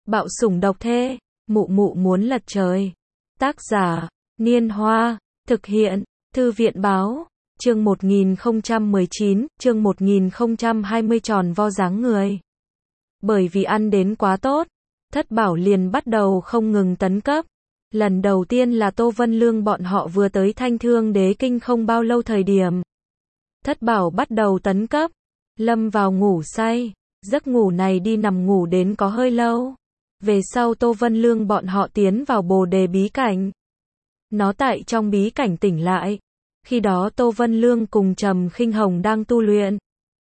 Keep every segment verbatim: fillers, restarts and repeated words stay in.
Bạo sủng độc thê, mụ mụ muốn lật trời. Tác giả, Niên Hoa, thực hiện, Thư viện Báo, chương một nghìn không trăm mười chín, chương một nghìn không trăm hai mươi tròn vo dáng người. Bởi vì ăn đến quá tốt, Thất Bảo liền bắt đầu không ngừng tấn cấp. Lần đầu tiên là Tô Vân Lương bọn họ vừa tới Thanh Thương Đế Kinh không bao lâu thời điểm. Thất Bảo bắt đầu tấn cấp, lâm vào ngủ say, giấc ngủ này đi nằm ngủ đến có hơi lâu. Về sau Tô Vân Lương bọn họ tiến vào Bồ Đề bí cảnh. Nó tại trong bí cảnh tỉnh lại. Khi đó Tô Vân Lương cùng Trầm Khinh Hồng đang tu luyện.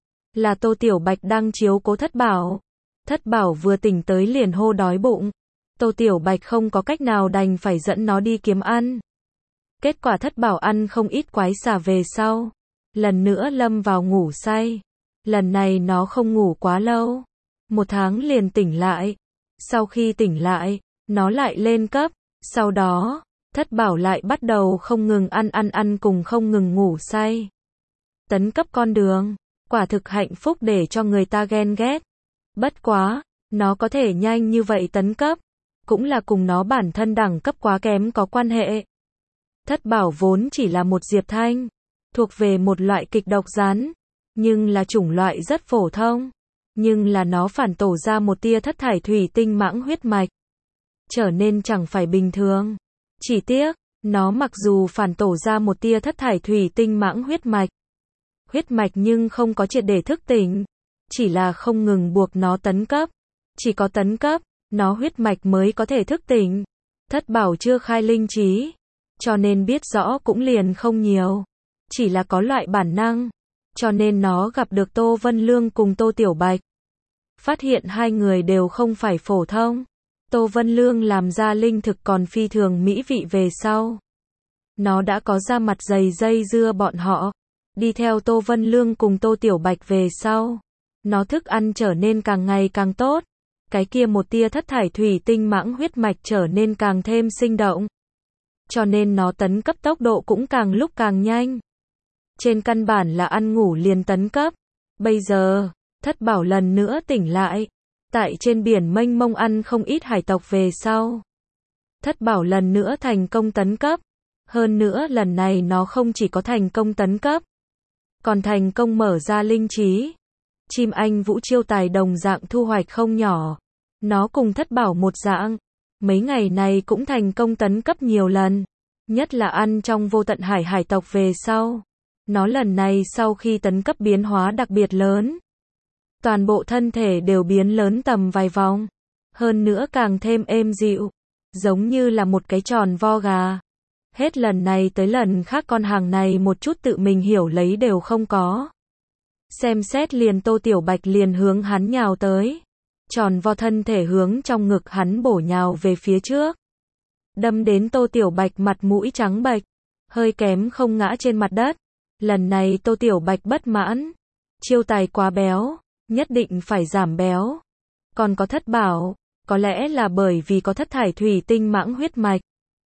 Là Tô Tiểu Bạch đang chiếu cố Thất Bảo. Thất Bảo vừa tỉnh tới liền hô đói bụng. Tô Tiểu Bạch không có cách nào đành phải dẫn nó đi kiếm ăn. Kết quả Thất Bảo ăn không ít quái xà về sau. Lần nữa lâm vào ngủ say. Lần này nó không ngủ quá lâu. Một tháng liền tỉnh lại. Sau khi tỉnh lại, nó lại lên cấp. Sau đó, Thất Bảo lại bắt đầu không ngừng ăn ăn ăn cùng không ngừng ngủ say. Tấn cấp con đường, quả thực hạnh phúc để cho người ta ghen ghét. Bất quá, nó có thể nhanh như vậy tấn cấp, cũng là cùng nó bản thân đẳng cấp quá kém có quan hệ. Thất Bảo vốn chỉ là một diệp thanh, thuộc về một loại kịch độc rắn, nhưng là chủng loại rất phổ thông. Nhưng là nó phản tổ ra một tia thất thải thủy tinh mãng huyết mạch. Trở nên chẳng phải bình thường. Chỉ tiếc, nó mặc dù phản tổ ra một tia thất thải thủy tinh mãng huyết mạch. Huyết mạch nhưng không có triệt để thức tỉnh. Chỉ là không ngừng buộc nó tấn cấp. Chỉ có tấn cấp, nó huyết mạch mới có thể thức tỉnh. Thất Bảo chưa khai linh trí. Cho nên biết rõ cũng liền không nhiều. Chỉ là có loại bản năng. Cho nên nó gặp được Tô Vân Lương cùng Tô Tiểu Bạch. Phát hiện hai người đều không phải phổ thông. Tô Vân Lương làm ra linh thực còn phi thường mỹ vị về sau. Nó đã có ra mặt dày dây dưa bọn họ. Đi theo Tô Vân Lương cùng Tô Tiểu Bạch về sau. Nó thức ăn trở nên càng ngày càng tốt. Cái kia một tia thất thải thủy tinh mãng huyết mạch trở nên càng thêm sinh động. Cho nên nó tấn cấp tốc độ cũng càng lúc càng nhanh. Trên căn bản là ăn ngủ liền tấn cấp. Bây giờ, Thất Bảo lần nữa tỉnh lại. Tại trên biển mênh mông ăn không ít hải tộc về sau. Thất Bảo lần nữa thành công tấn cấp. Hơn nữa lần này nó không chỉ có thành công tấn cấp. Còn thành công mở ra linh trí. Chim anh vũ chiêu tài đồng dạng thu hoạch không nhỏ. Nó cùng Thất Bảo một dạng. Mấy ngày này cũng thành công tấn cấp nhiều lần. Nhất là ăn trong vô tận hải hải tộc về sau. Nó lần này sau khi tấn cấp biến hóa đặc biệt lớn. Toàn bộ thân thể đều biến lớn tầm vài vòng. Hơn nữa càng thêm êm dịu. Giống như là một cái tròn vo gà. Hết lần này tới lần khác con hàng này một chút tự mình hiểu lấy đều không có. Xem xét liền Tô Tiểu Bạch liền hướng hắn nhào tới. Tròn vo thân thể hướng trong ngực hắn bổ nhào về phía trước. Đâm đến Tô Tiểu Bạch mặt mũi trắng bệch. Hơi kém không ngã trên mặt đất. Lần này Tô Tiểu Bạch bất mãn. Chiêu tài quá béo. Nhất định phải giảm béo. Còn có Thất Bảo. Có lẽ là bởi vì có thất thải thủy tinh mãng huyết mạch.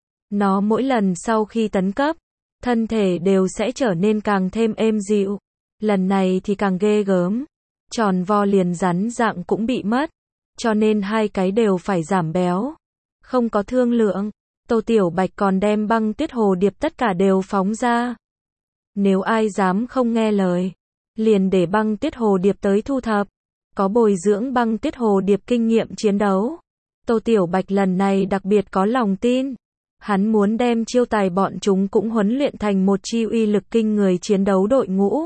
Nó mỗi lần sau khi tấn cấp. Thân thể đều sẽ trở nên càng thêm êm dịu. Lần này thì càng ghê gớm. Tròn vo liền rắn dạng cũng bị mất. Cho nên hai cái đều phải giảm béo. Không có thương lượng. Tô Tiểu Bạch còn đem băng tuyết hồ điệp tất cả đều phóng ra. Nếu ai dám không nghe lời. Liền để băng tuyết hồ điệp tới thu thập. Có bồi dưỡng băng tuyết hồ điệp kinh nghiệm chiến đấu. Tô Tiểu Bạch lần này đặc biệt có lòng tin. Hắn muốn đem chiêu tài bọn chúng cũng huấn luyện thành một chi uy lực kinh người chiến đấu đội ngũ.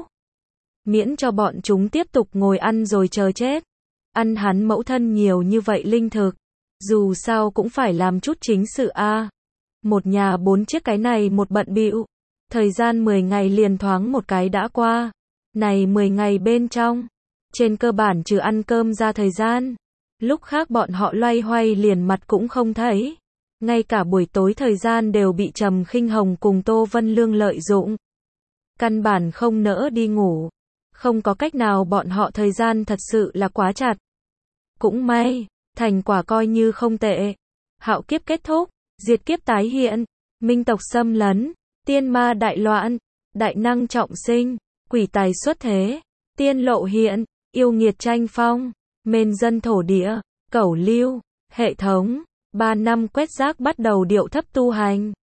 Miễn cho bọn chúng tiếp tục ngồi ăn rồi chờ chết. Ăn hắn mẫu thân nhiều như vậy linh thực. Dù sao cũng phải làm chút chính sự a. Một nhà bốn chiếc cái này một bận bịu. Thời gian mười ngày liền thoáng một cái đã qua. Này mười ngày bên trong. Trên cơ bản trừ ăn cơm ra thời gian. Lúc khác bọn họ loay hoay liền mặt cũng không thấy. Ngay cả buổi tối thời gian đều bị Trầm Khinh Hồng cùng Tô Vân Lương lợi dụng. Căn bản không nỡ đi ngủ. Không có cách nào bọn họ thời gian thật sự là quá chặt. Cũng may, thành quả coi như không tệ. Hạo kiếp kết thúc, diệt kiếp tái hiện, minh tộc xâm lấn, tiên ma đại loạn, đại năng trọng sinh, quỷ tài xuất thế, tiên lộ hiện, yêu nghiệt tranh phong, mên dân thổ địa, cẩu lưu, Hệ thống, ba năm quét rác bắt đầu điệu thấp tu hành.